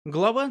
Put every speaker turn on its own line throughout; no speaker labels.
Глава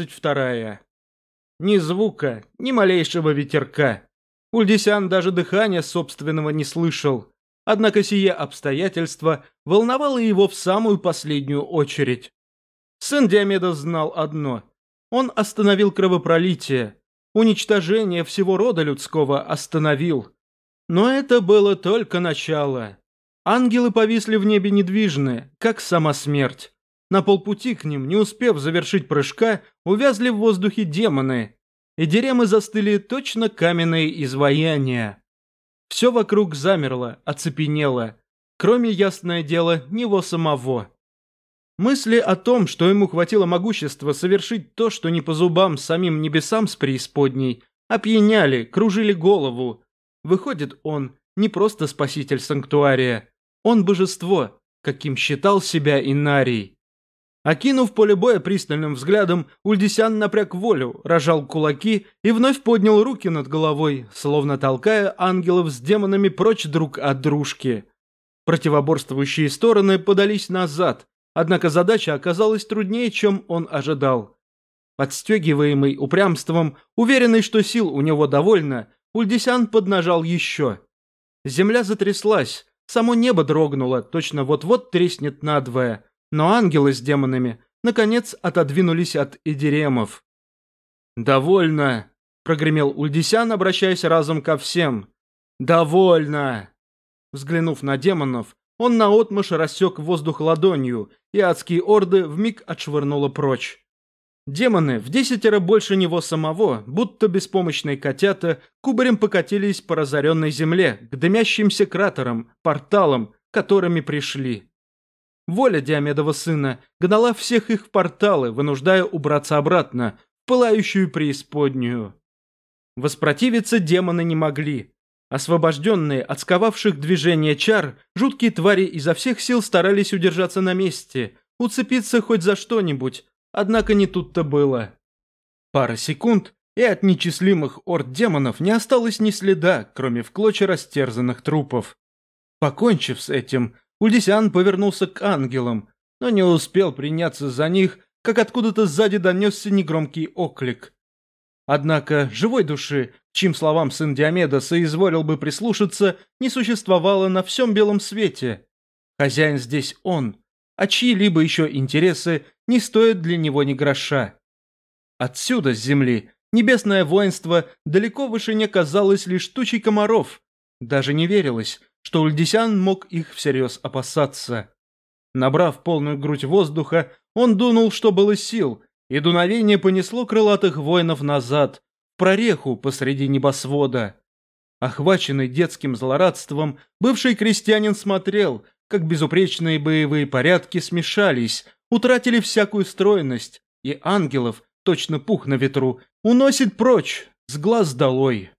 22. Ни звука, ни малейшего ветерка. Ульдисян даже дыхания собственного не слышал. Однако сие обстоятельство волновало его в самую последнюю очередь. Сын Диомеда знал одно. Он остановил кровопролитие. Уничтожение всего рода людского остановил. Но это было только начало. Ангелы повисли в небе недвижны, как сама смерть. На полпути к ним, не успев завершить прыжка, увязли в воздухе демоны, и деремы застыли точно каменные изваяния. Все вокруг замерло, оцепенело, кроме, ясное дело, него самого. Мысли о том, что ему хватило могущества совершить то, что не по зубам самим небесам с преисподней, опьяняли, кружили голову. Выходит, он не просто спаситель санктуария, он божество, каким считал себя Инарий. Окинув поле боя пристальным взглядом, Ульдисян напряг волю, разжал кулаки и вновь поднял руки над головой, словно толкая ангелов с демонами прочь друг от дружки. Противоборствующие стороны подались назад, однако задача оказалась труднее, чем он ожидал. Подстегиваемый упрямством, уверенный, что сил у него довольно, Ульдисян поднажал еще. Земля затряслась, само небо дрогнуло, точно вот-вот треснет надвое. Но ангелы с демонами, наконец, отодвинулись от эдиремов. «Довольно!» – прогремел Ульдисян, обращаясь разом ко всем. «Довольно!» Взглянув на демонов, он наотмашь рассек воздух ладонью, и адские орды вмиг отшвырнуло прочь. Демоны, вдесятеро больше него самого, будто беспомощные котята, кубарем покатились по разоренной земле, к дымящимся кратерам, порталам, которыми пришли. Воля Диомедова сына гнала всех их в порталы, вынуждая убраться обратно, в пылающую преисподнюю. Воспротивиться демоны не могли. Освобожденные от сковавших движения чар, жуткие твари изо всех сил старались удержаться на месте, уцепиться хоть за что-нибудь, однако не тут-то было. Пара секунд, и от нечислимых орд демонов не осталось ни следа, кроме в клочья растерзанных трупов. Покончив с этим, Ульдисян повернулся к ангелам, но не успел приняться за них, как откуда-то сзади донесся негромкий оклик. Однако живой души, чьим словам сын Диомеда соизволил бы прислушаться, не существовало на всем белом свете. Хозяин здесь он, а чьи-либо еще интересы не стоят для него ни гроша. Отсюда, с земли, небесное воинство далеко в вышине казалось лишь тучей комаров. Даже не верилось, что Ульдисян мог их всерьез опасаться. Набрав полную грудь воздуха, он дунул, что было сил, и дуновение понесло крылатых воинов назад, в прореху посреди небосвода. Охваченный детским злорадством, бывший крестьянин смотрел, как безупречные боевые порядки смешались, утратили всякую стройность, и ангелов, точно пух на ветру, уносит прочь, с глаз долой.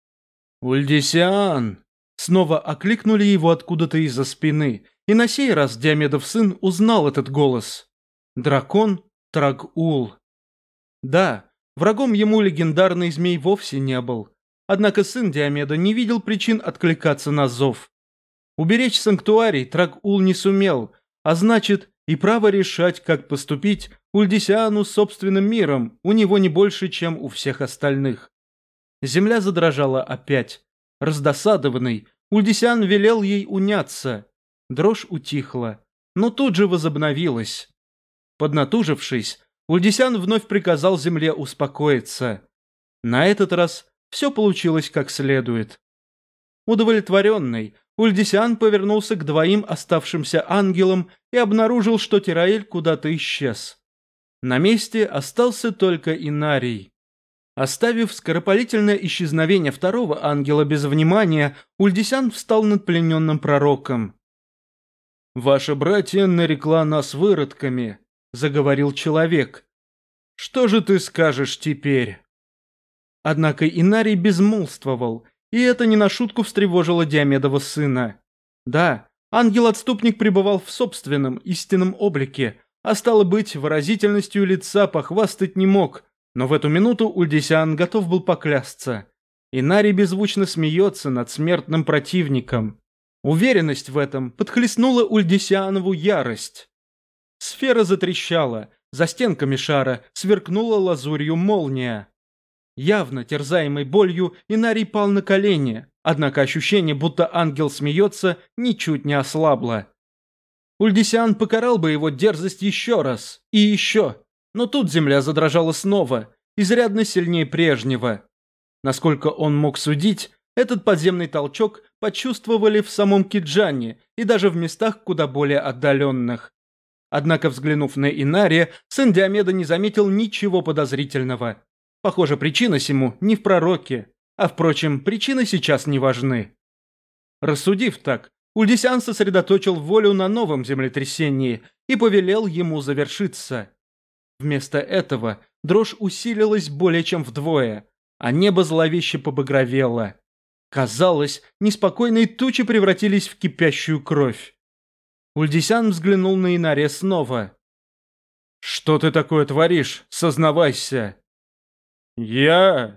«Ульдисян!» Снова окликнули его откуда-то из-за спины, и на сей раз Диомедов сын узнал этот голос. Дракон Траг-Ул. Да, врагом ему легендарный змей вовсе не был, однако сын Диомеда не видел причин откликаться на зов. Уберечь санктуарий Траг-Ул не сумел, а значит, и право решать, как поступить, Ульдисяну с собственным миром у него не больше, чем у всех остальных. Земля задрожала опять. Раздосадованный, Ульдисян велел ей уняться. Дрожь утихла, но тут же возобновилась. Поднатужившись, Ульдисян вновь приказал земле успокоиться. На этот раз все получилось как следует. Удовлетворенный, Ульдисян повернулся к двоим оставшимся ангелам и обнаружил, что Тираэль куда-то исчез. На месте остался только Инарий. Оставив скоропалительное исчезновение второго ангела без внимания, Ульдисян встал над плененным пророком. «Ваша братья нарекла нас выродками», — заговорил человек. «Что же ты скажешь теперь?» Однако Инарий безмолвствовал, и это не на шутку встревожило Диомедова сына. Да, ангел-отступник пребывал в собственном истинном облике, а стало быть, выразительностью лица похвастать не мог. Но в эту минуту Ульдисян готов был поклясться. Инарий беззвучно смеется над смертным противником. Уверенность в этом подхлестнула Ульдисянову ярость. Сфера затрещала, За стенками шара сверкнула лазурью молния. Явно терзаемый болью, Инарий пал на колени, однако ощущение, будто ангел смеется, ничуть не ослабло. Ульдисиан покарал бы его дерзость еще раз и еще, но тут земля задрожала снова, изрядно сильнее прежнего. Насколько он мог судить, этот подземный толчок почувствовали в самом Киджане и даже в местах куда более отдаленных. Однако, взглянув на Инария, сын Диомеда не заметил ничего подозрительного. Похоже, причина сему не в пророке, а, впрочем, причины сейчас не важны. Рассудив так, Ульдисиан сосредоточил волю на новом землетрясении и повелел ему завершиться. Вместо этого дрожь усилилась более чем вдвое, а небо зловеще побагровело. Казалось, неспокойные тучи превратились в кипящую кровь. Ульдисиан взглянул на Инария снова. «Что ты такое творишь? Сознавайся!» «Я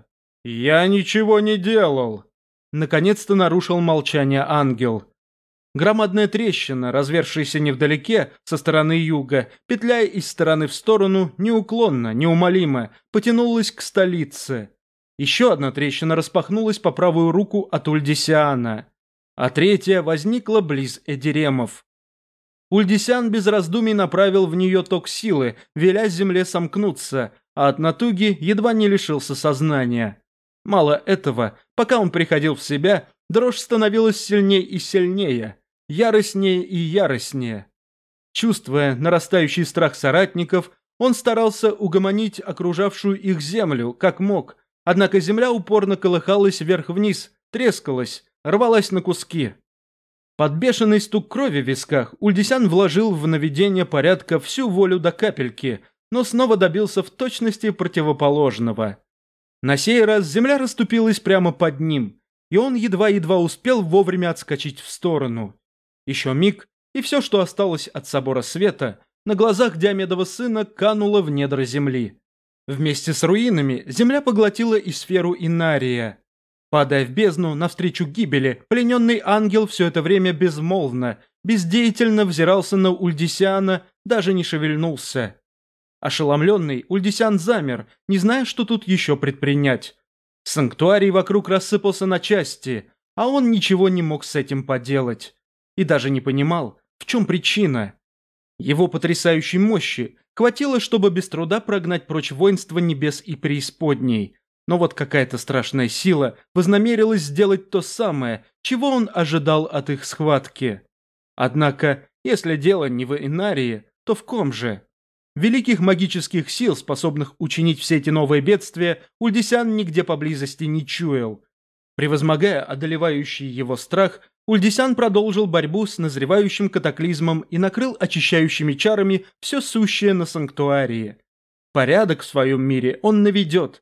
ничего не делал!» Наконец-то нарушил молчание ангел. Громадная трещина, развершаяся невдалеке, со стороны юга, петляя из стороны в сторону, неуклонно, неумолимо, потянулась к столице. Еще одна трещина распахнулась по правую руку от Ульдисиана, а третья возникла близ Эдиремов. Ульдисиан без раздумий направил в нее ток силы, веля земле сомкнуться, а от натуги едва не лишился сознания. Мало этого, пока он приходил в себя, дрожь становилась сильнее и сильнее, яростнее и яростнее. Чувствуя нарастающий страх соратников, он старался угомонить окружавшую их землю, как мог, однако земля упорно колыхалась вверх-вниз, трескалась, рвалась на куски. Под бешеный стук крови в висках Ульдисиан вложил в наведение порядка всю волю до капельки, но снова добился в точности противоположного. На сей раз земля расступилась прямо под ним, и он едва-едва успел вовремя отскочить в сторону. Еще миг, и все, что осталось от собора света, на глазах Диомедова сына кануло в недра земли. Вместе с руинами земля поглотила и сферу Инария. Падая в бездну навстречу гибели, плененный ангел все это время безмолвно, бездеятельно взирался на Ульдисиана, даже не шевельнулся. Ошеломленный, Ульдисиан замер, не зная, что тут еще предпринять. Санктуарий вокруг рассыпался на части, а он ничего не мог с этим поделать. И даже не понимал, в чем причина. Его потрясающей мощи хватило, чтобы без труда прогнать прочь воинство небес и преисподней. Но вот какая-то страшная сила вознамерилась сделать то самое, чего он ожидал от их схватки. Однако, если дело не в Инарии, то в ком же? Великих магических сил, способных учинить все эти новые бедствия, Ульдисиан нигде поблизости не чуял. Превозмогая одолевающий его страх, Ульдисиан продолжил борьбу с назревающим катаклизмом и накрыл очищающими чарами все сущее на санктуарии. Порядок в своем мире он наведет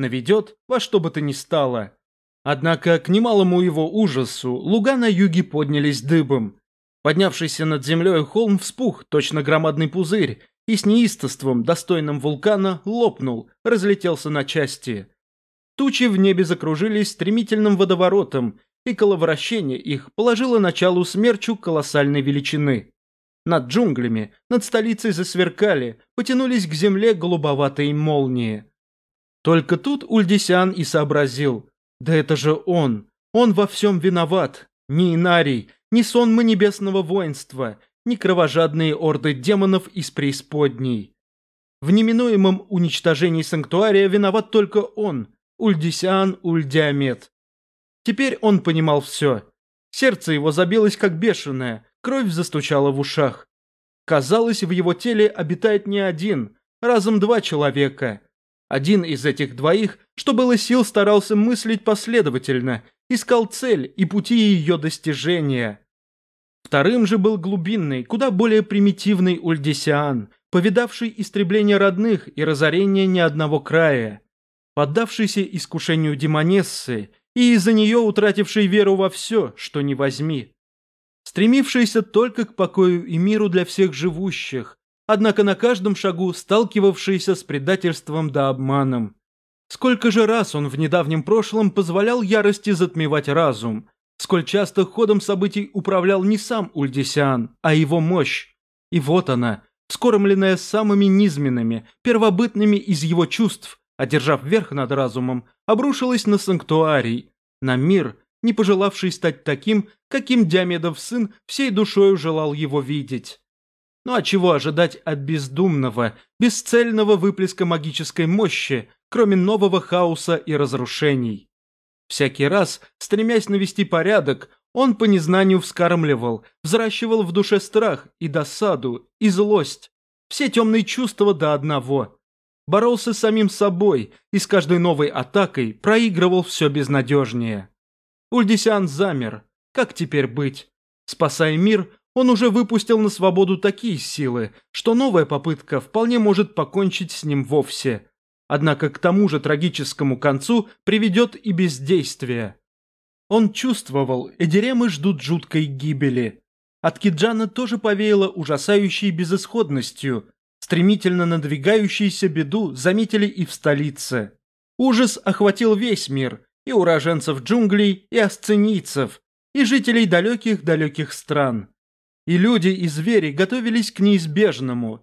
во что бы то ни стало. Однако, к немалому его ужасу, луга на юге поднялись дыбом. Поднявшийся над землей холм вспух, точно громадный пузырь, и с неистовством, достойным вулкана, лопнул, разлетелся на части. Тучи в небе закружились стремительным водоворотом, и коловращение их положило начало смерчу колоссальной величины. Над джунглями, над столицей засверкали, потянулись к земле голубоватые молнии. Только тут Ульдисиан и сообразил. Да это же он во всем виноват. Ни Инарий, ни сонмы небесного воинства, ни кровожадные орды демонов из преисподней. В неминуемом уничтожении санктуария виноват только он, Ульдисиан Ульдиамет. Теперь он понимал все. Сердце его забилось как бешеное, кровь застучала в ушах. Казалось, в его теле обитает не один, разом два человека. Один из этих двоих, что было сил, старался мыслить последовательно, искал цель и пути ее достижения. Вторым же был глубинный, куда более примитивный Ульдисиан, повидавший истребление родных и разорение ни одного края, поддавшийся искушению демонессы и из-за нее утративший веру во все, что ни возьми. Стремившийся только к покою и миру для всех живущих, однако на каждом шагу сталкивавшийся с предательством да обманом. Сколько же раз он в недавнем прошлом позволял ярости затмевать разум, сколь часто ходом событий управлял не сам Ульдисиан, а его мощь. И вот она, вскормленная самыми низменными, первобытными из его чувств, одержав верх над разумом, обрушилась на санктуарий, на мир, не пожелавший стать таким, каким Диомедов сын всей душою желал его видеть. Ну а чего ожидать от бездумного, бесцельного выплеска магической мощи, кроме нового хаоса и разрушений? Всякий раз, стремясь навести порядок, он по незнанию вскармливал, взращивал в душе страх и досаду, и злость, все темные чувства до одного. Боролся с самим собой и с каждой новой атакой проигрывал все безнадежнее. Ульдисян замер. Как теперь быть? Спасая мир, он уже выпустил на свободу такие силы, что новая попытка вполне может покончить с ним вовсе. Однако к тому же трагическому концу приведет и бездействие. Он чувствовал, эдиремы ждут жуткой гибели. От Киджана тоже повеяло ужасающей безысходностью. Стремительно надвигающуюся беду заметили и в столице. Ужас охватил весь мир, и уроженцев джунглей, и асценийцев, и жителей далеких-далеких стран. И люди, и звери готовились к неизбежному.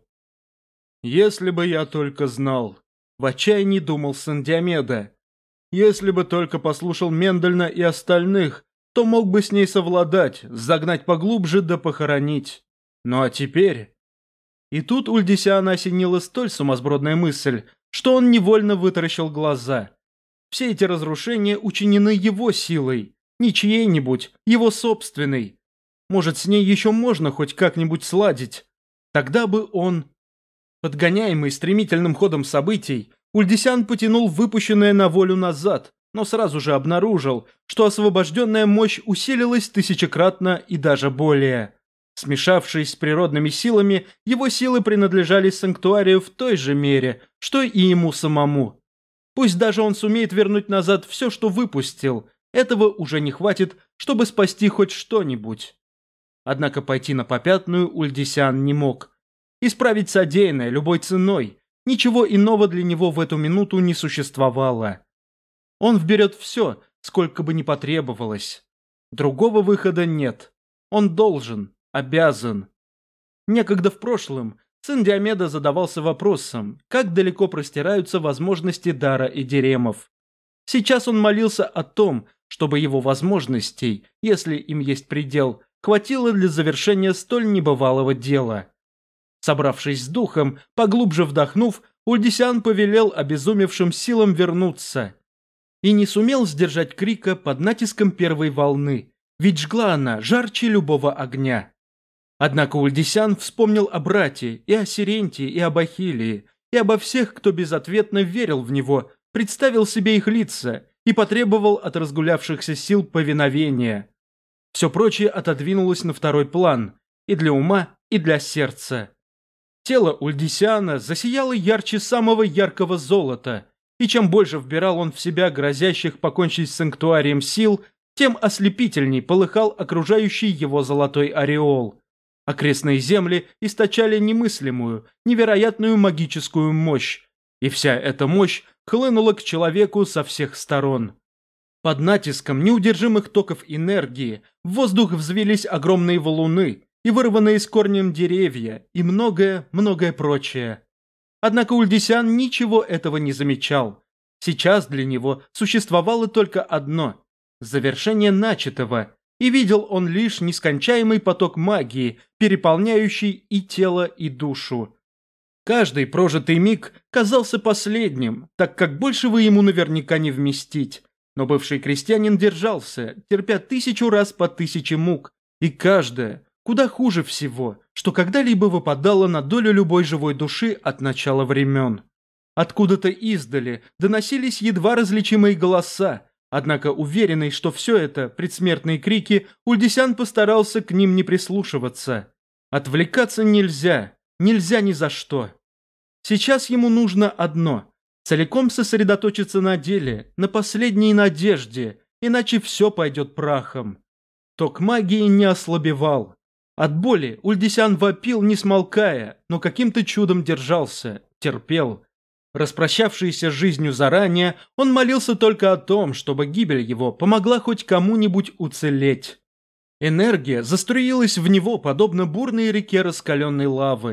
«Если бы я только знал», — в отчаянии думал сын Диомеда. «Если бы только послушал Мендельна и остальных, то мог бы с ней совладать, загнать поглубже да похоронить. Ну а теперь...» И тут Ульдисяна осенила столь сумасбродная мысль, что он невольно вытаращил глаза. Все эти разрушения учинены его силой, не чьей-нибудь, его собственной. Может, с ней еще можно хоть как-нибудь сладить. Тогда бы он... Подгоняемый стремительным ходом событий, Ульдисян потянул выпущенное на волю назад, но сразу же обнаружил, что освобожденная мощь усилилась тысячекратно и даже более. Смешавшись с природными силами, его силы принадлежали санктуарию в той же мере, что и ему самому. Пусть даже он сумеет вернуть назад все, что выпустил, этого уже не хватит, чтобы спасти хоть что-нибудь. Однако пойти на попятную Ульдисян не мог. Исправить содеянное любой ценой, ничего иного для него в эту минуту не существовало. Он вберет все, сколько бы ни потребовалось. Другого выхода нет. Он должен, обязан. Некогда в прошлом сын Диомеда задавался вопросом, как далеко простираются возможности дара эдиремов. Сейчас он молился о том, чтобы его возможностей, если им есть предел, хватило для завершения столь небывалого дела. Собравшись с духом, поглубже вдохнув, Ульдисян повелел обезумевшим силам вернуться. И не сумел сдержать крика под натиском первой волны, ведь жгла она жарче любого огня. Однако Ульдисян вспомнил о брате, и о Сиренте, и об Ахиллии, и обо всех, кто безответно верил в него, представил себе их лица и потребовал от разгулявшихся сил повиновения. Все прочее отодвинулось на второй план, и для ума, и для сердца. Тело Ульдисяна засияло ярче самого яркого золота, и чем больше вбирал он в себя грозящих покончить с санктуарием сил, тем ослепительней полыхал окружающий его золотой ореол. Окрестные земли источали немыслимую, невероятную магическую мощь, и вся эта мощь хлынула к человеку со всех сторон. Под натиском неудержимых токов энергии в воздух взвились огромные валуны и вырванные с корнем деревья и многое прочее. Однако Ульдисян ничего этого не замечал. Сейчас для него существовало только одно – завершение начатого, и видел он лишь нескончаемый поток магии, переполняющий и тело, и душу. Каждый прожитый миг казался последним, так как большего ему наверняка не вместить. Но бывший крестьянин держался, терпя 1000 раз по 1000 мук, и каждая, куда хуже всего, что когда-либо выпадало на долю любой живой души от начала времен. Откуда-то издали доносились едва различимые голоса, однако уверенный, что все это предсмертные крики, Ульдисян постарался к ним не прислушиваться. Отвлекаться нельзя ни за что. Сейчас ему нужно одно – целиком сосредоточиться на деле, на последней надежде, иначе все пойдет прахом. Ток магии не ослабевал. От боли Ульдисян вопил, не смолкая, но каким-то чудом держался, терпел. Распрощавшийся с жизнью заранее, он молился только о том, чтобы гибель его помогла хоть кому-нибудь уцелеть. Энергия заструилась в него, подобно бурной реке раскаленной лавы.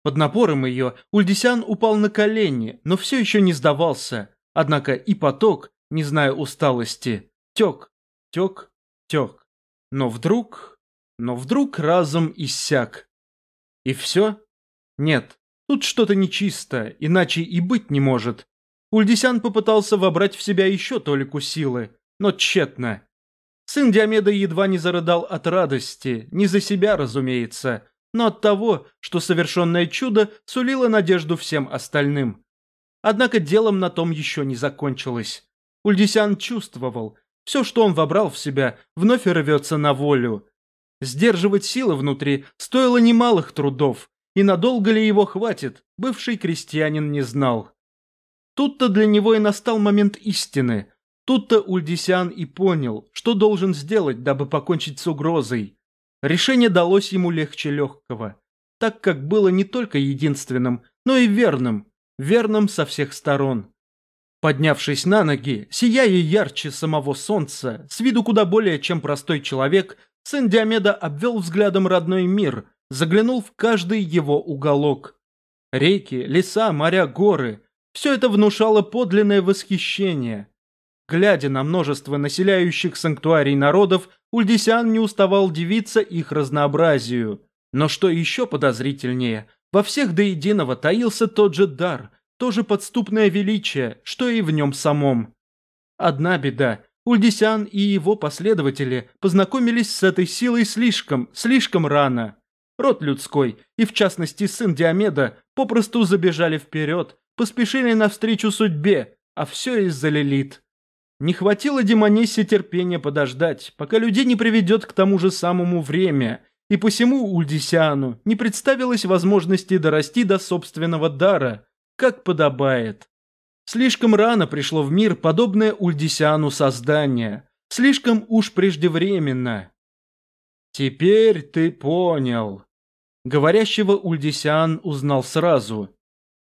Под напором ее Ульдисян упал на колени, но все еще не сдавался. Однако и поток, не зная усталости, тек, тек, тек. Но вдруг разом иссяк. И все? Нет, тут что-то нечисто, иначе и быть не может. Ульдисян попытался вобрать в себя еще толику силы, но тщетно. Сын Диомеда едва не зарыдал от радости, не за себя, разумеется, но от того, что совершенное чудо сулило надежду всем остальным. Однако делом на том еще не закончилось. Ульдисян чувствовал, все, что он вобрал в себя, вновь рвется на волю. Сдерживать силы внутри стоило немалых трудов, и надолго ли его хватит, бывший крестьянин не знал. Тут-то для него и настал момент истины. Тут-то Ульдисян и понял, что должен сделать, дабы покончить с угрозой. Решение далось ему легче легкого, так как было не только единственным, но и верным со всех сторон. Поднявшись на ноги, сияя ярче самого солнца, с виду куда более чем простой человек, сын Диомеда обвел взглядом родной мир, заглянул в каждый его уголок. Реки, леса, моря, горы – все это внушало подлинное восхищение. Глядя на множество населяющих санктуарий народов, Ульдисян не уставал дивиться их разнообразию. Но что еще подозрительнее, во всех до единого таился тот же дар, то же подступное величие, что и в нем самом. Одна беда – Ульдисян и его последователи познакомились с этой силой слишком рано. Род людской, и в частности сын Диомеда, попросту забежали вперед, поспешили навстречу судьбе, а все из-за Лилит. Не хватило Демонессе терпения подождать, пока людей не приведет к тому же самому время, и посему Ульдисяну не представилось возможности дорасти до собственного дара, как подобает. Слишком рано пришло в мир подобное Ульдисяну создание, слишком уж преждевременно. «Теперь ты понял». Говорящего Ульдисян узнал сразу.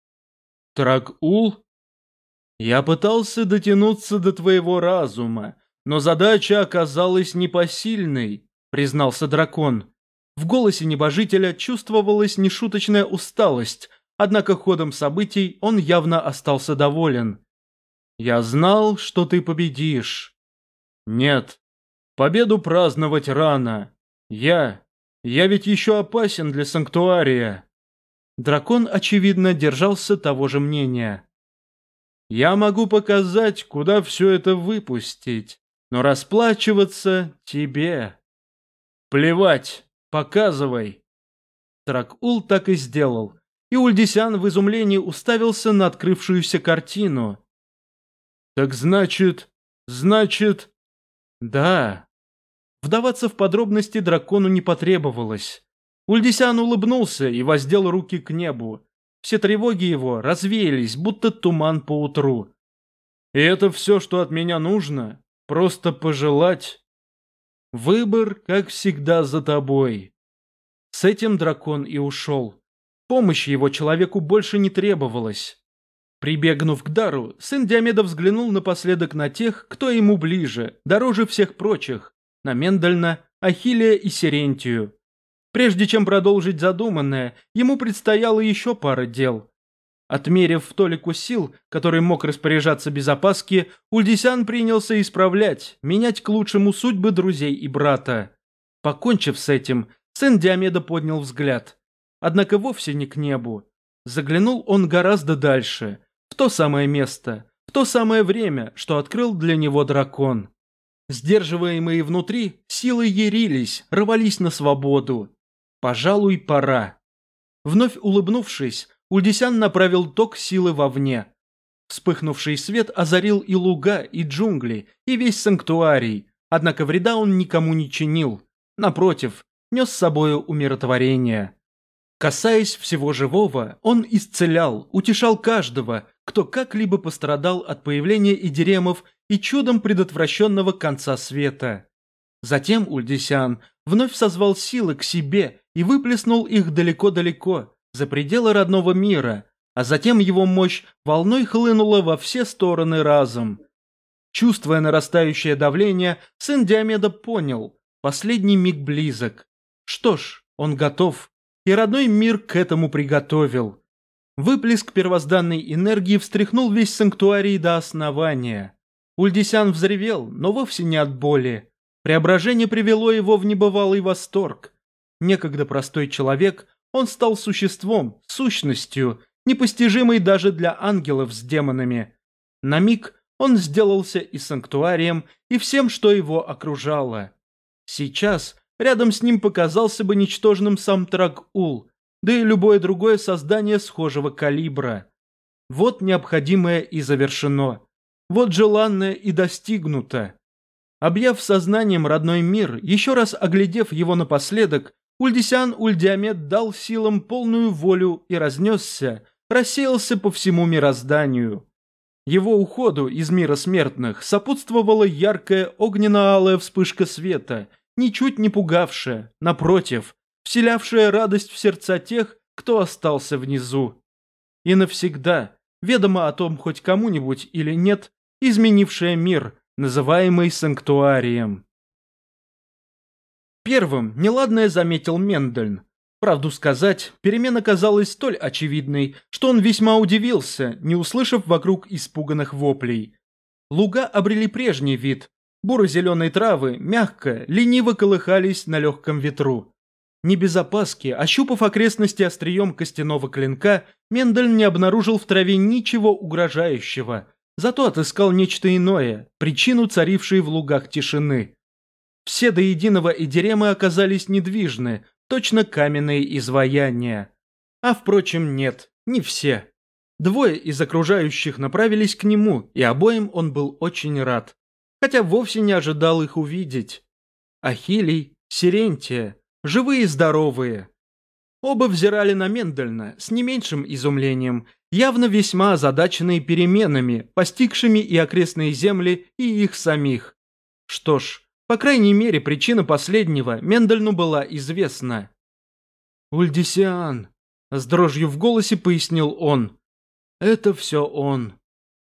«Трак-Ул? Я пытался дотянуться до твоего разума, но задача оказалась непосильной», признался дракон. В голосе небожителя чувствовалась нешуточная усталость, однако ходом событий он явно остался доволен. «Я знал, что ты победишь». «Нет, победу праздновать рано. Я ведь еще опасен для санктуария». Дракон, очевидно, держался того же мнения. «Я могу показать, куда все это выпустить, но расплачиваться тебе». «Плевать, показывай». Трак-Ул так и сделал, и Ульдисян в изумлении уставился на открывшуюся картину. «Так значит...» «Да». Вдаваться в подробности дракону не потребовалось. Ульдисян улыбнулся и воздел руки к небу. Все тревоги его развеялись, будто туман по утру. «И это все, что от меня нужно? Просто пожелать?» «Выбор, как всегда, за тобой». С этим дракон и ушел. Помощи его человеку больше не требовалось. Прибегнув к дару, сын Диомеда взглянул напоследок на тех, кто ему ближе, дороже всех прочих, на Мендельна, Ахиллея и Сирентию. Прежде чем продолжить задуманное, ему предстояло еще пара дел. Отмерив толику сил, который мог распоряжаться без опаски, Ульдисян принялся исправлять, менять к лучшему судьбы друзей и брата. Покончив с этим, сын Диомеда поднял взгляд. Однако вовсе не к небу. Заглянул он гораздо дальше, в то самое место, в то самое время, что открыл для него дракон. Сдерживаемые внутри, силы ярились, рвались на свободу. Пожалуй, пора. Вновь улыбнувшись, Ульдисян направил ток силы вовне. Вспыхнувший свет озарил и луга, и джунгли, и весь санктуарий, однако вреда он никому не чинил. Напротив, нес с собою умиротворение. Касаясь всего живого, он исцелял, утешал каждого, кто как-либо пострадал от появления идиремов и чудом предотвращенного конца света. Затем Ульдисян вновь созвал силы к себе и выплеснул их далеко-далеко, за пределы родного мира, а затем его мощь волной хлынула во все стороны разом. Чувствуя нарастающее давление, сын Диомеда понял, последний миг близок. Что ж, он готов. и родной мир к этому приготовил. Выплеск первозданной энергии встряхнул весь санктуарий до основания. Ульдисян взревел, но вовсе не от боли. Преображение привело его в небывалый восторг. Некогда простой человек, он стал существом, сущностью, непостижимой даже для ангелов с демонами. На миг он сделался и санктуарием, и всем, что его окружало. Сейчас рядом с ним показался бы ничтожным сам Траг-Ул, да и любое другое создание схожего калибра. Вот необходимое и завершено. Вот желанное и достигнуто. Объяв сознанием родной мир, еще раз оглядев его напоследок, Ульдисян Ульдиамет дал силам полную волю и разнесся, рассеялся по всему мирозданию. Его уходу из мира смертных сопутствовала яркая огненно-алая вспышка света, ничуть не пугавшая, напротив, вселявшая радость в сердца тех, кто остался внизу. И навсегда, ведомо о том хоть кому-нибудь или нет, изменившая мир, называемый санктуарием. Первым неладное заметил Мендельн. Правду сказать, перемена казалась столь очевидной, что он весьма удивился, не услышав вокруг испуганных воплей. Луга обрели прежний вид. Буро-зеленые травы мягко, лениво колыхались на легком ветру. Не без опаски, ощупав окрестности острием костяного клинка, Мендельн не обнаружил в траве ничего угрожающего, зато отыскал нечто иное, причину царившей в лугах тишины. Все до единого эдеремы оказались недвижны, точно каменные изваяния. А впрочем, нет, не все. Двое из окружающих направились к нему, и обоим он был очень рад, хотя вовсе не ожидал их увидеть. Ахилий, Сирентия, живые и здоровые. Оба взирали на Мендельна с не меньшим изумлением, явно весьма озадаченные переменами, постигшими и окрестные земли, и их самих. Что ж, по крайней мере, причина последнего Мендельну была известна. «Ульдисиан», — с дрожью в голосе пояснил он, — «это все он».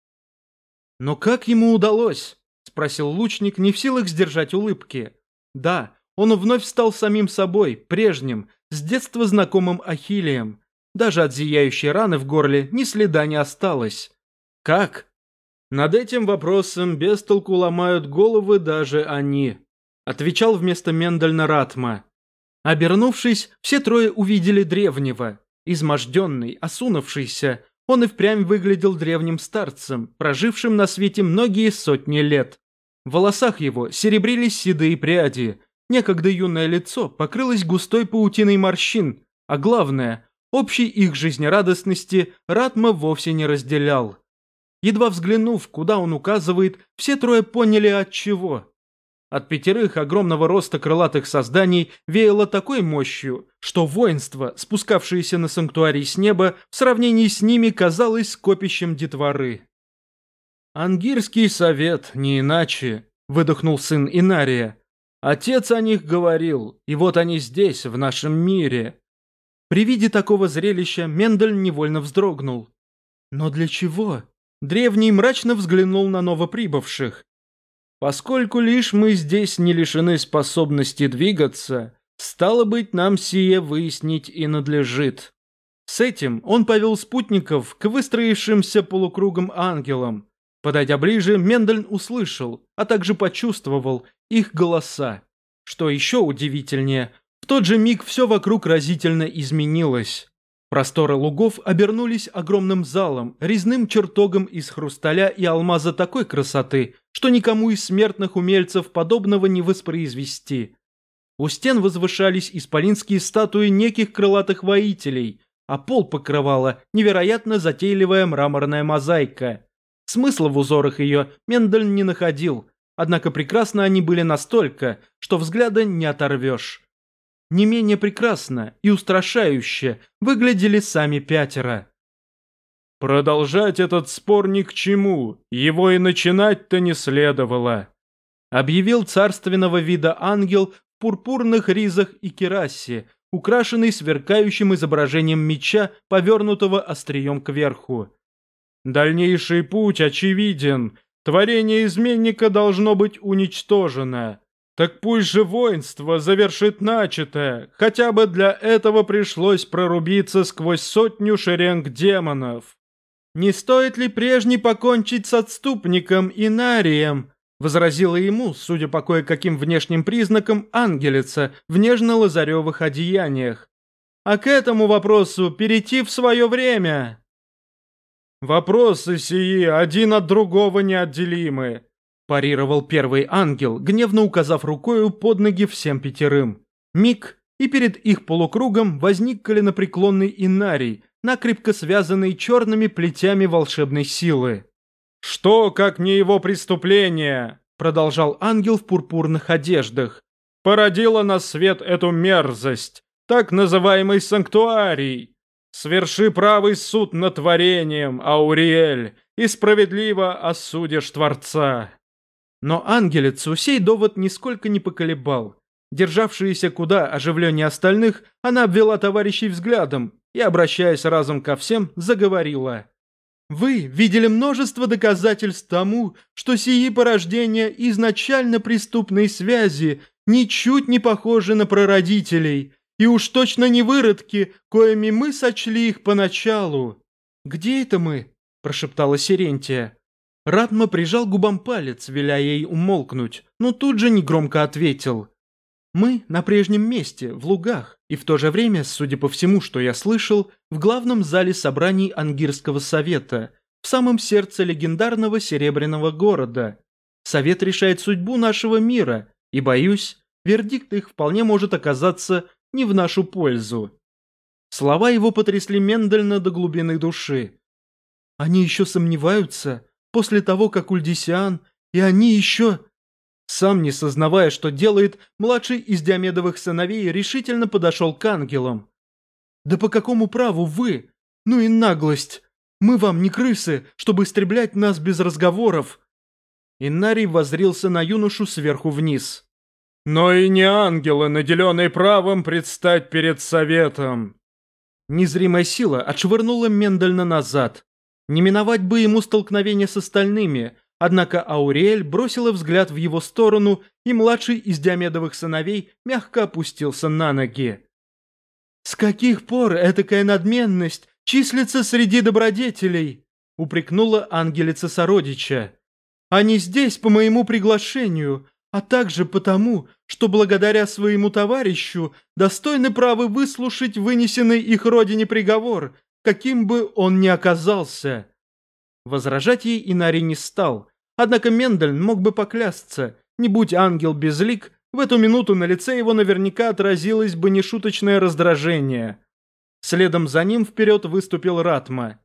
«Но как ему удалось?» — спросил лучник, не в силах сдержать улыбки. «Да, он вновь стал самим собой, прежним, с детства знакомым Ахиллием. Даже от зияющей раны в горле ни следа не осталось. Как? Над этим вопросом без толку ломают головы даже они», — отвечал вместо Мендельна Ратма. Обернувшись, все трое увидели древнего. Изможденный, осунувшийся, он и впрямь выглядел древним старцем, прожившим на свете многие сотни лет. В волосах его серебрились седые пряди, некогда юное лицо покрылось густой паутиной морщин, а главное, общей их жизнерадостности Ратма вовсе не разделял. Едва взглянув, куда он указывает, все трое поняли отчего. От пятерых огромного роста крылатых созданий веяло такой мощью, что воинство, спускавшееся на санктуарий с неба, в сравнении с ними казалось скопищем детворы. «Ангирский совет, не иначе», — выдохнул сын Инария. «Отец о них говорил, и вот они здесь, в нашем мире». При виде такого зрелища Мендель невольно вздрогнул. «Но для чего?» Древний мрачно взглянул на новоприбывших. «Поскольку лишь мы здесь не лишены способности двигаться, стало быть, нам сие выяснить и надлежит». С этим он повел спутников к выстроившимся полукругом ангелам. Подойдя ближе, Мендельн услышал, а также почувствовал их голоса. Что еще удивительнее, в тот же миг все вокруг разительно изменилось. Просторы лугов обернулись огромным залом, резным чертогом из хрусталя и алмаза такой красоты, что никому из смертных умельцев подобного не воспроизвести. У стен возвышались исполинские статуи неких крылатых воителей, а пол покрывала невероятно затейливая мраморная мозаика. Смысла в узорах ее Мендельн не находил, однако прекрасно они были настолько, что взгляда не оторвешь. Не менее прекрасно и устрашающе выглядели сами пятеро. «Продолжать этот спор ни к чему, его и начинать-то не следовало», объявил царственного вида ангел в пурпурных ризах и керасе, украшенный сверкающим изображением меча, повернутого острием кверху. «Дальнейший путь очевиден, творение изменника должно быть уничтожено. Так пусть же воинство завершит начатое, хотя бы для этого пришлось прорубиться сквозь сотню шеренг демонов. Не стоит ли прежний покончить с отступником Инарием? Возразила ему, судя по кое-каким внешним признакам, ангелица в нежно-лазаревых одеяниях. А к этому вопросу перейти в свое время. Вопросы сии один от другого неотделимы, парировал первый ангел, гневно указав рукою под ноги всем пятерым. Миг, и перед их полукругом возник коленопреклонный Инарий, накрепко связанный черными плетями волшебной силы. «Что, как не его преступление?» — продолжал ангел в пурпурных одеждах. «Породила на свет эту мерзость, так называемый санктуарий. Сверши правый суд над творением, Ауриэль, и справедливо осудишь Творца». Но ангелицу сей довод нисколько не поколебал. Державшаяся куда оживленнее остальных, она обвела товарищей взглядом и, обращаясь разом ко всем, заговорила. «Вы видели множество доказательств тому, что сии порождения изначально преступной связи ничуть не похожи на прародителей, и уж точно не выродки, коими мы сочли их поначалу». «Где это мы?» – прошептала Сирентия. Ратма прижал к губам палец, веля ей умолкнуть, но тут же негромко ответил. «Мы на прежнем месте, в лугах, и в то же время, судя по всему, что я слышал, в главном зале собраний Ангирского совета, в самом сердце легендарного Серебряного города. Совет решает судьбу нашего мира, и, боюсь, вердикт их вполне может оказаться не в нашу пользу». Слова его потрясли Мендельна до глубины души. «Они еще сомневаются, после того, как Ульдисиан, и они еще...» Сам не сознавая, что делает, младший из Диомедовых сыновей решительно подошел к ангелам. «Да по какому праву вы? Ну и наглость! Мы вам не крысы, чтобы истреблять нас без разговоров!» Иннарий воззрился на юношу сверху вниз. «Но и не ангелы, наделенные правом предстать перед советом!» Незримая сила отшвырнула Мендельна назад. Не миновать бы ему столкновение с остальными, однако Ауриэль бросила взгляд в его сторону, и младший из Диомедовых сыновей мягко опустился на ноги. «С каких пор этакая надменность числится среди добродетелей?» — упрекнула ангелица сородича. «Они здесь по моему приглашению, а также потому, что благодаря своему товарищу достойны права выслушать вынесенный их родине приговор, каким бы он ни оказался». Возражать ей Инарий не стал, однако Мендельн мог бы поклясться, не будь ангел безлик, в эту минуту на лице его наверняка отразилось бы нешуточное раздражение. Следом за ним вперед выступил Ратма.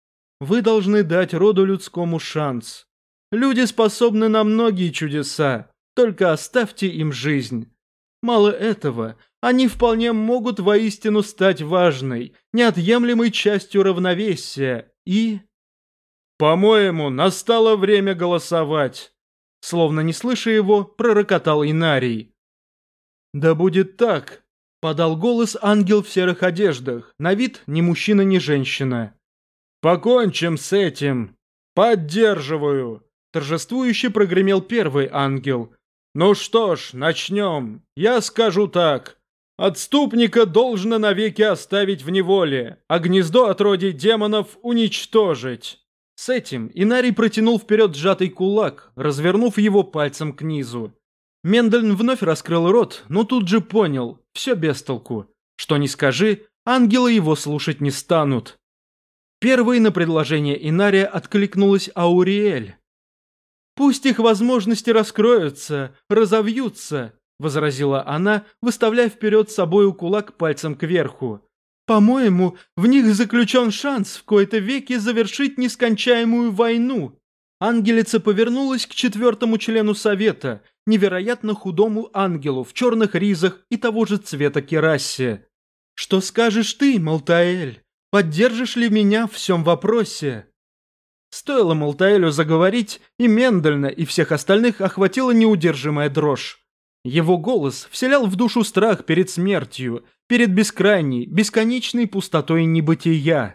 «Вы должны дать роду людскому шанс. Люди способны на многие чудеса, только оставьте им жизнь. Мало этого, они вполне могут воистину стать важной, неотъемлемой частью равновесия и...» «По-моему, настало время голосовать», — словно не слыша его, пророкотал Инарий. «Да будет так», — подал голос ангел в серых одеждах, на вид ни мужчина, ни женщина. «Покончим с этим. Поддерживаю», — торжествующе прогремел первый ангел. «Ну что ж, начнем. Я скажу так. Отступника должно навеки оставить в неволе, а гнездо отродий демонов уничтожить». С этим Инарий протянул вперед сжатый кулак, развернув его пальцем к низу. Мендельн вновь раскрыл рот, но тут же понял, все без толку. Что ни скажи, ангелы его слушать не станут. Первой на предложение Инария откликнулась Ауриэль. «Пусть их возможности раскроются, разовьются», — возразила она, выставляя вперед собою кулак пальцем кверху. «По-моему, в них заключен шанс в кои-то веки завершить нескончаемую войну». Ангелица повернулась к четвертому члену совета, невероятно худому ангелу в черных ризах и того же цвета керасе. «Что скажешь ты, Малтаэль? Поддержишь ли меня в всем вопросе?» Стоило Малтаэлю заговорить, и Мендельна, и всех остальных охватила неудержимая дрожь. Его голос вселял в душу страх перед смертью, перед бескрайней, бесконечной пустотой небытия.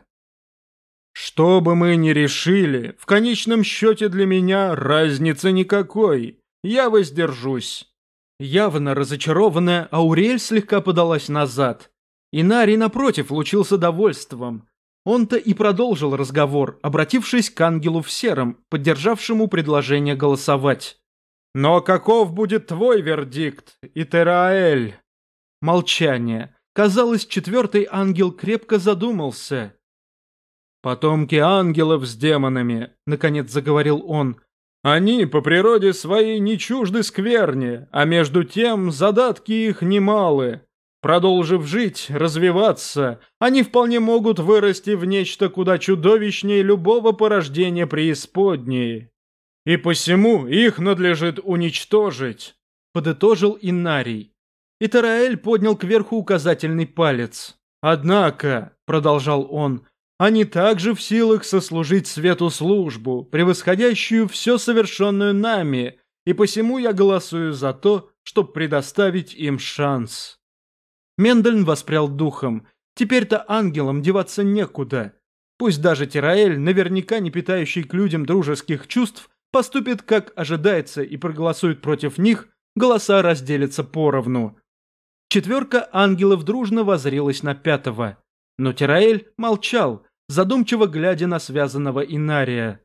«Что бы мы ни решили, в конечном счете для меня разницы никакой. Я воздержусь». Явно разочарованная, Аурель слегка подалась назад. Инарий, напротив, лучился довольством. Он-то и продолжил разговор, обратившись к ангелу в сером, поддержавшему предложение голосовать. «Но каков будет твой вердикт, Итераэль?» Молчание. Казалось, четвертый ангел крепко задумался. «Потомки ангелов с демонами», — наконец заговорил он. «Они по природе своей не чужды скверне, а между тем задатки их немалы. Продолжив жить, развиваться, они вполне могут вырасти в нечто куда чудовищнее любого порождения преисподней. И посему их надлежит уничтожить», — подытожил Инарий. И Тараэль поднял кверху указательный палец. «Однако», — продолжал он, — «они также в силах сослужить свету службу, превосходящую все совершенную нами, и посему я голосую за то, чтобы предоставить им шанс». Мендельн воспрял духом. Теперь-то ангелам деваться некуда. Пусть даже Тираэль, наверняка не питающий к людям дружеских чувств, поступит как ожидается и проголосует против них, голоса разделятся поровну. Четверка ангелов дружно воззрилась на пятого. Но Тираэль молчал, задумчиво глядя на связанного Инария.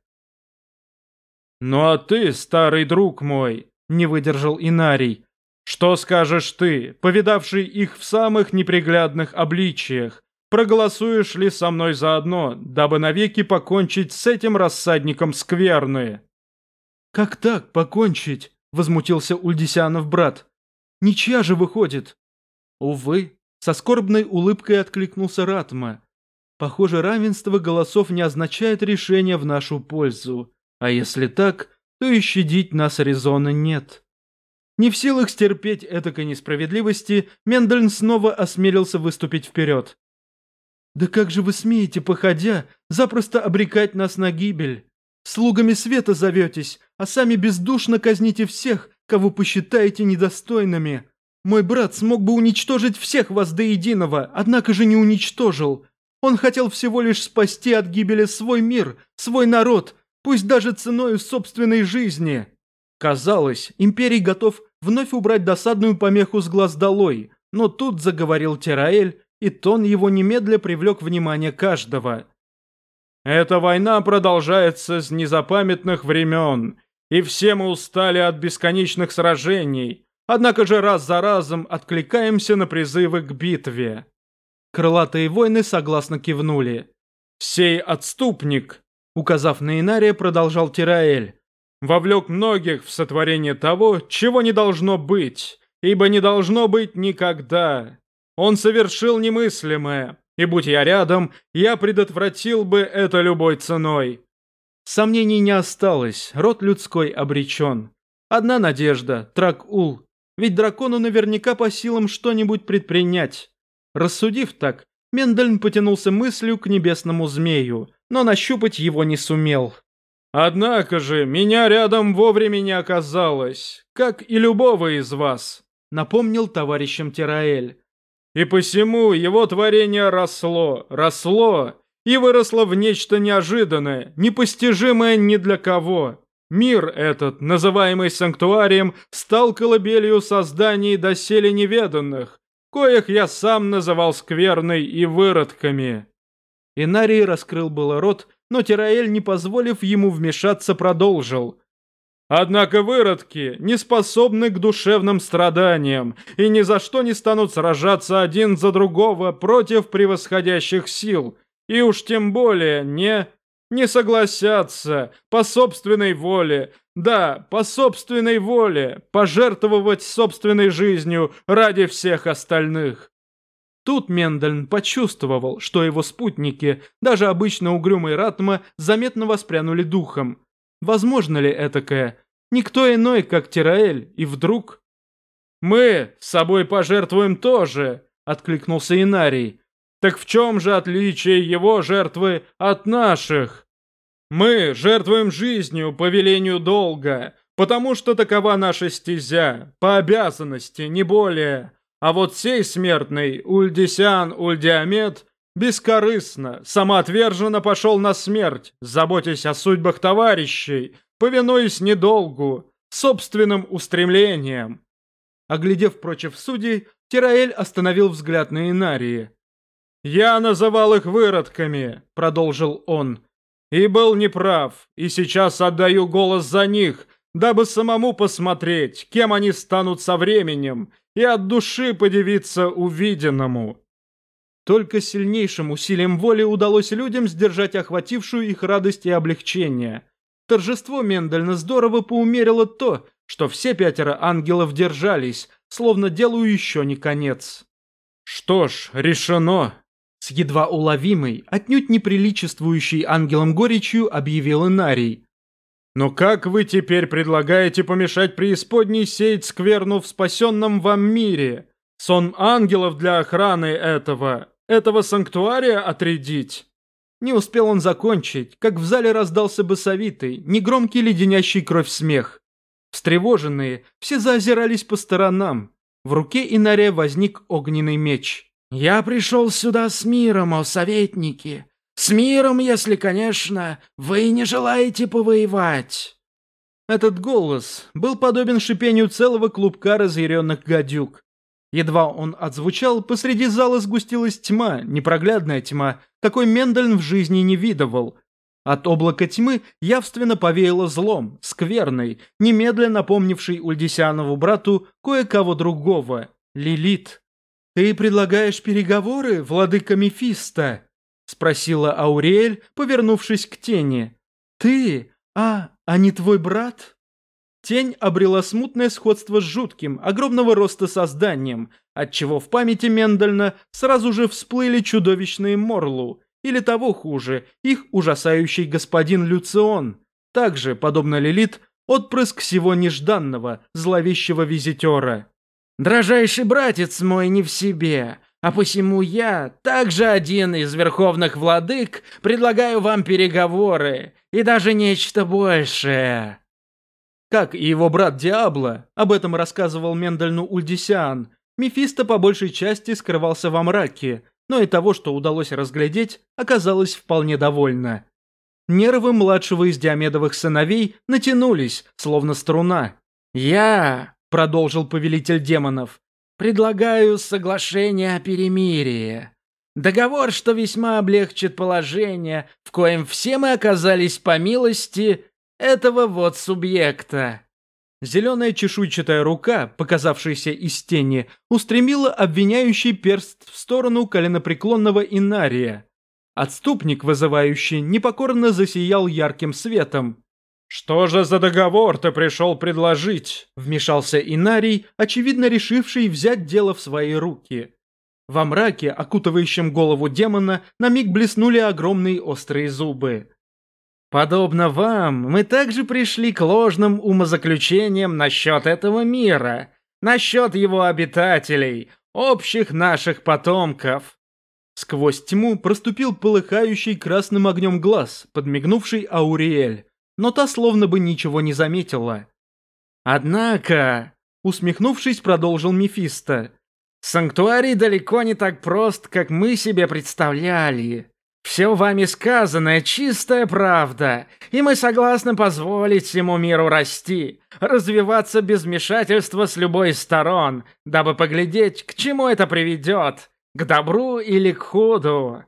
«Ну а ты, старый друг мой», — не выдержал Инарий, — «что скажешь ты, повидавший их в самых неприглядных обличиях? Проголосуешь ли со мной заодно, дабы навеки покончить с этим рассадником скверны?» «Как так покончить?» — возмутился Ульдисянов брат. «Ничья же выходит». «Увы», — со скорбной улыбкой откликнулся Ратма. «Похоже, равенство голосов не означает решение в нашу пользу. А если так, то и щадить нас резона нет». Не в силах стерпеть этакой несправедливости, Мендельн снова осмелился выступить вперед. «Да как же вы смеете, походя, запросто обрекать нас на гибель? Слугами света зоветесь, а сами бездушно казните всех, кого посчитаете недостойными. Мой брат смог бы уничтожить всех вас до единого, однако же не уничтожил. Он хотел всего лишь спасти от гибели свой мир, свой народ, пусть даже ценою собственной жизни». Казалось, Империй готов вновь убрать досадную помеху с глаз долой, но тут заговорил Тираэль, и тон его немедля привлек внимание каждого. «Эта война продолжается с незапамятных времен, и все мы устали от бесконечных сражений, однако же раз за разом откликаемся на призывы к битве». Крылатые воины согласно кивнули. «Сей отступник», указав на Инария, продолжал Тираэль, «вовлек многих в сотворение того, чего не должно быть, ибо не должно быть никогда. Он совершил немыслимое, и будь я рядом, я предотвратил бы это любой ценой». Сомнений не осталось, род людской обречен. Одна надежда — Трак-Ул, ведь дракону наверняка по силам что-нибудь предпринять. Рассудив так, Мендельн потянулся мыслью к небесному змею, но нащупать его не сумел. «Однако же, меня рядом вовремя не оказалось, как и любого из вас», — напомнил товарищам Тираэль. «И посему его творение росло и выросло в нечто неожиданное, непостижимое ни для кого. Мир этот, называемый санктуарием, стал колыбелью созданий доселе неведанных, коих я сам называл скверной и выродками». Инарий раскрыл было рот, но Тираэль, не позволив ему вмешаться, продолжил. «Однако выродки не способны к душевным страданиям и ни за что не станут сражаться один за другого против превосходящих сил, и уж тем более не согласятся по собственной воле, да, по собственной воле, пожертвовать собственной жизнью ради всех остальных». Тут Мендельн почувствовал, что его спутники, даже обычно угрюмый Ратма, заметно воспрянули духом. Возможно ли этакое? Никто иной, как Тираэль, и вдруг... «Мы с собой пожертвуем тоже», — откликнулся Инарий. «Так в чем же отличие его жертвы от наших? Мы жертвуем жизнью по велению долга, потому что такова наша стезя, по обязанности, не более. А вот сей смертный, Ульдисян Ульдиамет, бескорыстно, самоотверженно пошел на смерть, заботясь о судьбах товарищей, повинуясь недолгу, собственным устремлениям. Оглядев прочих судей, Тираэль остановил взгляд на Инарии. «Я называл их выродками», — продолжил он, — «и был неправ, и сейчас отдаю голос за них, дабы самому посмотреть, кем они станут со временем, и от души подивиться увиденному». Только сильнейшим усилием воли удалось людям сдержать охватившую их радость и облегчение. Торжество Мендельна здорово поумерило то, что все 5 ангелов держались, словно делу еще не конец. «Что ж, решено!» С едва уловимой, отнюдь не приличествующей ангелам горечью объявил Инарий. «Но как вы теперь предлагаете помешать преисподней сеять скверну в спасенном вам мире? Сон ангелов для охраны этого санктуария отрядить?» Не успел он закончить, как в зале раздался басовитый, негромкий леденящий кровь смех. Встревоженные, все заозирались по сторонам. В руке Инария возник огненный меч. «Я пришел сюда с миром, о советники. С миром, если, конечно, вы не желаете повоевать». Этот голос был подобен шипению целого клубка разъяренных гадюк. Едва он отзвучал, посреди зала сгустилась тьма, непроглядная тьма, какой Мендельн в жизни не видывал. От облака тьмы явственно повеяло злом, скверной, немедленно напомнившей Ульдисианову брату кое-кого другого — Лилит. «Ты предлагаешь переговоры, владыка Мефисто?» — спросила Ауриэль, повернувшись к тени. «Ты? А не твой брат?» Тень обрела смутное сходство с жутким, огромного роста созданием, отчего в памяти Мендельна сразу же всплыли чудовищные Морлу, или того хуже, их ужасающий господин Люцион. Также, подобно Лилит, отпрыск всего нежданного, зловещего визитера. «Дрожайший братец мой не в себе, а посему я, также один из верховных владык, предлагаю вам переговоры, и даже нечто большее». Как и его брат Диабло, об этом рассказывал Мендельну Ульдисиан, Мефисто по большей части скрывался во мраке, но и того, что удалось разглядеть, оказалось вполне довольно. Нервы младшего из Диомедовых сыновей натянулись, словно струна. «Я», — продолжил повелитель демонов, — «предлагаю соглашение о перемирии. Договор, что весьма облегчит положение, в коем все мы оказались по милости этого вот субъекта». Зеленая чешуйчатая рука, показавшаяся из тени, устремила обвиняющий перст в сторону коленопреклонного Инария. Отступник, вызывающий, непокорно засиял ярким светом. «Что же за договор ты пришел предложить?» — вмешался Инарий, очевидно решивший взять дело в свои руки. Во мраке, окутывающем голову демона, на миг блеснули огромные острые зубы. «Подобно вам, мы также пришли к ложным умозаключениям насчет этого мира, насчет его обитателей, общих наших потомков». Сквозь тьму проступил полыхающий красным огнем глаз, подмигнувший Ауриэль, но та словно бы ничего не заметила. «Однако», — усмехнувшись, продолжил Мефисто, — «санктуарий далеко не так прост, как мы себе представляли. Все вами сказанное — чистая правда, и мы согласны позволить всему миру расти, развиваться без вмешательства с любой из сторон, дабы поглядеть, к чему это приведет, к добру или к худу».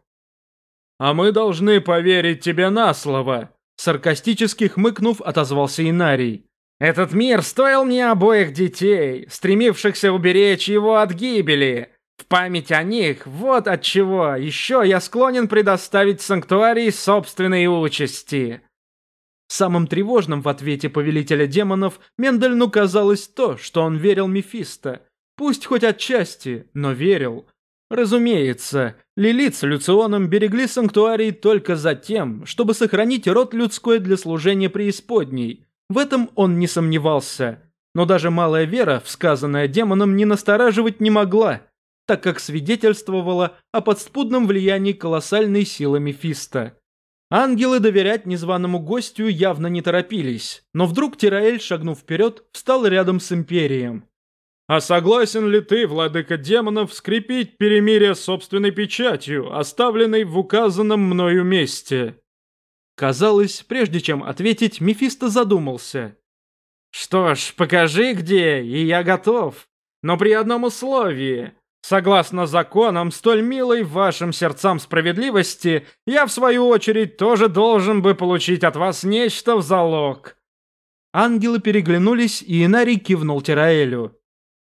«А мы должны поверить тебе на слово», — саркастически хмыкнув, отозвался Инарий. «Этот мир стоил мне обоих детей, стремившихся уберечь его от гибели. В память о них, вот от чего еще я склонен предоставить санктуарии собственной участи». Самым тревожным в ответе повелителя демонов Мендельну казалось то, что он верил Мефисто. Пусть хоть отчасти, но верил. Разумеется, Лилит с Люционом берегли санктуарий только за тем, чтобы сохранить род людской для служения преисподней. В этом он не сомневался. Но даже малая вера в сказанное демоном не настораживать не могла, так как свидетельствовала о подспудном влиянии колоссальной силы Мефисто. Ангелы доверять незваному гостю явно не торопились, но вдруг Тираэль, шагнув вперед, встал рядом с Империем. «А согласен ли ты, владыка демонов, скрепить перемирие собственной печатью, оставленной в указанном мною месте?» Казалось, прежде чем ответить, Мефисто задумался. «Что ж, покажи где, и я готов. но при одном условии. Согласно законам, столь милой вашим сердцам справедливости, я, в свою очередь, тоже должен бы получить от вас нечто в залог». Ангелы переглянулись, и Инарий кивнул Тираэлю.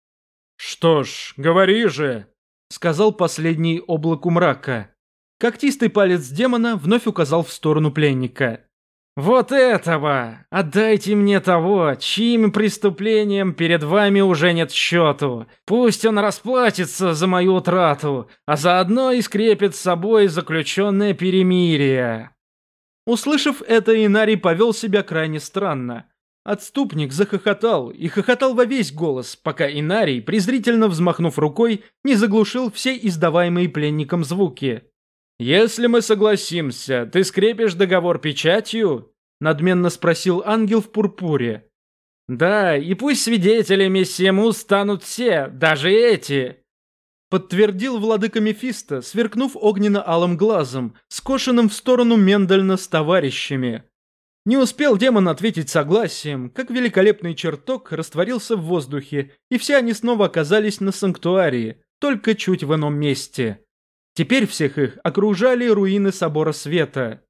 «Что ж, говори же», — сказал последний облаку мрака. Когтистый палец демона вновь указал в сторону пленника. «Вот этого! Отдайте мне того, чьим преступлением перед вами уже нет счету. Пусть он расплатится за мою утрату, а заодно и скрепит с собой заключенное перемирие». Услышав это, Инарий повел себя крайне странно. Отступник захохотал, и хохотал во весь голос, пока Инарий, презрительно взмахнув рукой, не заглушил все издаваемые пленником звуки. «Если мы согласимся, ты скрепишь договор печатью?» — надменно спросил ангел в пурпуре. «Да, и пусть свидетелями всему станут все, даже эти!» — подтвердил владыка Мефисто, сверкнув огненно-алым глазом, скошенным в сторону Мендельна с товарищами. Не успел демон ответить согласием, как великолепный чертог растворился в воздухе, и все они снова оказались на санктуарии, только чуть в ином месте. Теперь всех их окружали руины Собора Света.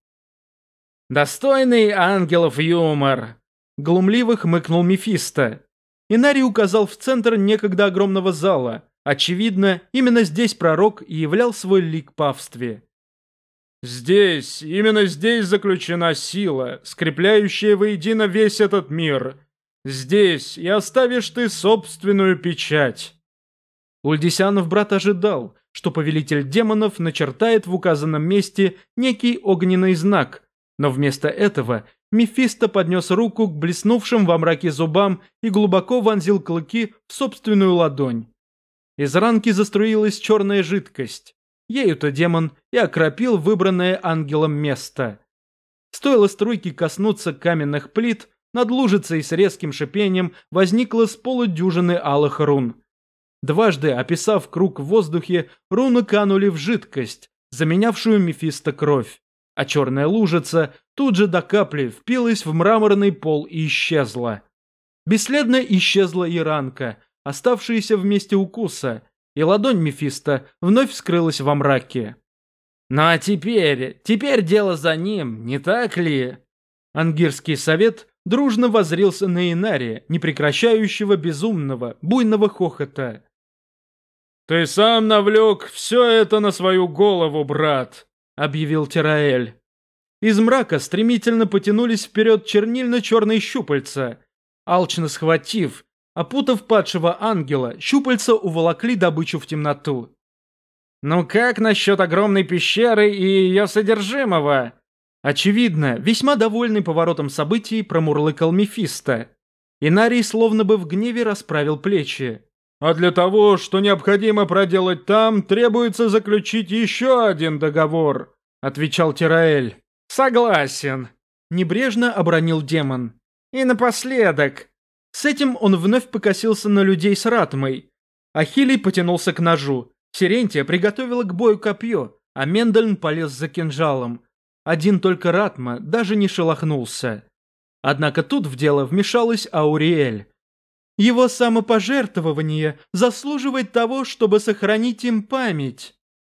«Достойный ангелов юмор!» — глумливо хмыкнул Мефисто. Инарий указал в центр некогда огромного зала. Очевидно, именно здесь пророк и являл свой лик павстве. «Здесь, именно здесь заключена сила, скрепляющая воедино весь этот мир. Здесь и оставишь ты собственную печать». Ульдисянов брат ожидал, что повелитель демонов начертает в указанном месте некий огненный знак, но вместо этого Мефисто поднес руку к блеснувшим во мраке зубам и глубоко вонзил клыки в собственную ладонь. Из ранки заструилась черная жидкость. Ею-то демон и окропил выбранное ангелом место. Стоило струйке коснуться каменных плит, над лужицей с резким шипением возникло с полудюжины алых рун. Дважды описав круг в воздухе, руны канули в жидкость, заменявшую Мефисто кровь, а черная лужица тут же до капли впилась в мраморный пол и исчезла. Бесследно исчезла и ранка, оставшаяся в месте укуса, и ладонь Мефисто вновь скрылась во мраке. «Ну а теперь дело за ним, не так ли?» Ангирский совет дружно воззрился на Инария, непрекращающего безумного, буйного хохота. «Ты сам навлек все это на свою голову, брат», — объявил Тираэль. Из мрака стремительно потянулись вперед чернильно-черные щупальца. Алчно схватив, опутав падшего ангела, щупальца уволокли добычу в темноту. «Ну как насчет огромной пещеры и ее содержимого?» Очевидно, весьма довольный поворотом событий промурлыкал Мефисто. Инарий словно бы в гневе расправил плечи. «А для того, что необходимо проделать там, требуется заключить еще один договор», — отвечал Тираэль. «Согласен», — небрежно обронил демон. «И напоследок». С этим он вновь покосился на людей с ратмой. Ахилий потянулся к ножу. Сирентия приготовила к бою копье, а Мендельн полез за кинжалом. Один только Ратма даже не шелохнулся. Однако тут в дело вмешалась Ауриэль. Его самопожертвование заслуживает того, чтобы сохранить им память.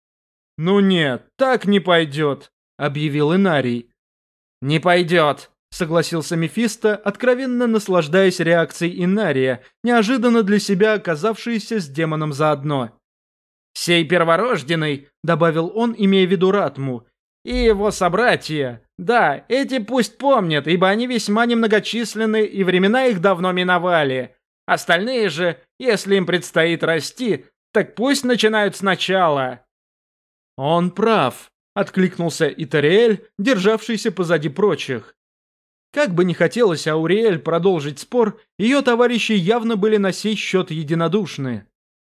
«Ну нет, так не пойдет», — объявил Инарий. «Не пойдет», — согласился Мефисто, откровенно наслаждаясь реакцией Инария, неожиданно для себя оказавшейся с демоном заодно. «Сей перворожденный», — добавил он, имея в виду Ратму, — «и его собратья. Да, эти пусть помнят, ибо они весьма немногочисленны, и времена их давно миновали. Остальные же, если им предстоит расти, так пусть начинают сначала». «Он прав», — откликнулся Итариэль, державшийся позади прочих. Как бы ни хотелось Ауриэль продолжить спор, ее товарищи явно были на сей счет единодушны.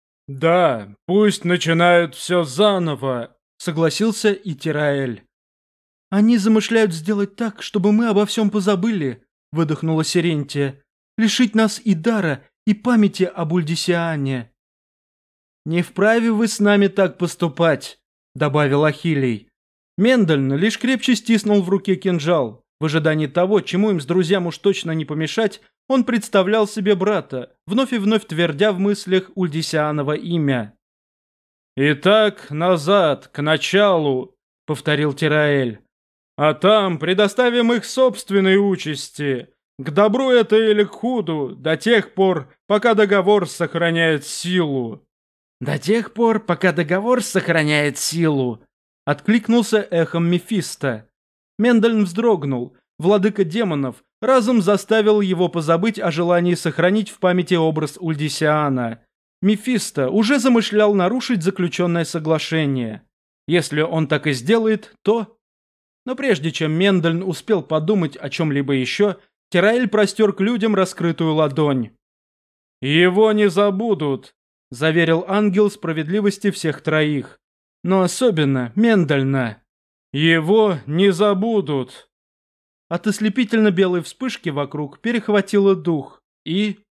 «Да, пусть начинают все заново», — согласился и Тираэль. «Они замышляют сделать так, чтобы мы обо всем позабыли», — выдохнула Сирентия. «Лишить нас и дара, и памяти об Ульдисиане». «Не вправе вы с нами так поступать», — добавил Ахилий. Мендельн лишь крепче стиснул в руке кинжал, в ожидании того, чему им с друзьям уж точно не помешать, Он представлял себе брата, вновь и вновь твердя в мыслях Ульдисианово имя. «Итак, назад, к началу», — повторил Тираэль. «А там предоставим их собственной участи. К добру это или к худу, до тех пор, пока договор сохраняет силу». «До тех пор, пока договор сохраняет силу», — откликнулся эхом Мефисто. Мендельн вздрогнул. Владыка демонов разом заставил его позабыть о желании сохранить в памяти образ Ульдисиана. Мефисто уже замышлял нарушить заключенное соглашение. Если он так и сделает, то... Но прежде чем Мендельн успел подумать о чем-либо еще, Тираэль простер к людям раскрытую ладонь. «Его не забудут», — заверил ангел справедливости всех троих. Но особенно Мендельна. «Его не забудут». От ослепительно белой вспышки вокруг перехватило дух, и...